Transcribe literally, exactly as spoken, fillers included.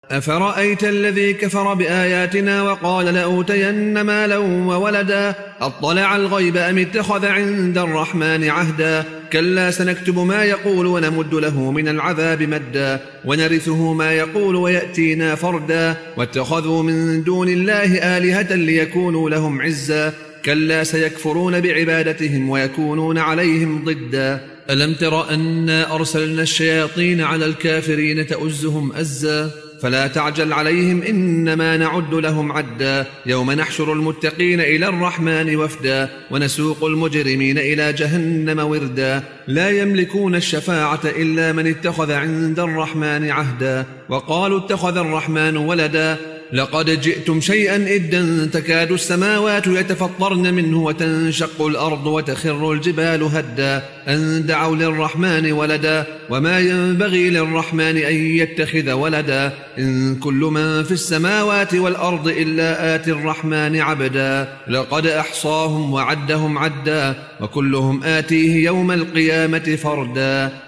أفرأيت الذي كفر بآياتنا وقال لأوتين مالا وولدا أطلع الغيب أم اتخذ عند الرحمن عهدا كلا سنكتب ما يقول ونمد له من العذاب مدا ونرثه ما يقول ويأتينا فردا واتخذوا من دون الله آلهة ليكونوا لهم عزا كلا سيكفرون بعبادتهم ويكونون عليهم ضدا ألم تر أنا أرسلنا الشياطين على الكافرين تؤزهم أزا فلا تعجل عليهم إنما نعد لهم عدا يوم نحشر المتقين إلى الرحمن وفدا ونسوق المجرمين إلى جهنم وردا لا يملكون الشفاعة إلا من اتخذ عند الرحمن عهدا وقالوا اتخذ الرحمن ولدا لقد جئتم شيئا إدا تكاد السماوات يتفطرن منه وتنشق الأرض وتخر الجبال هدا أن دعوا للرحمن ولدا وما ينبغي للرحمن أن يتخذ ولدا إن كل من في السماوات والأرض إلا آتي الرحمن عبدا لقد أحصاهم وعدهم عدا وكلهم آتيه يوم القيامة فردا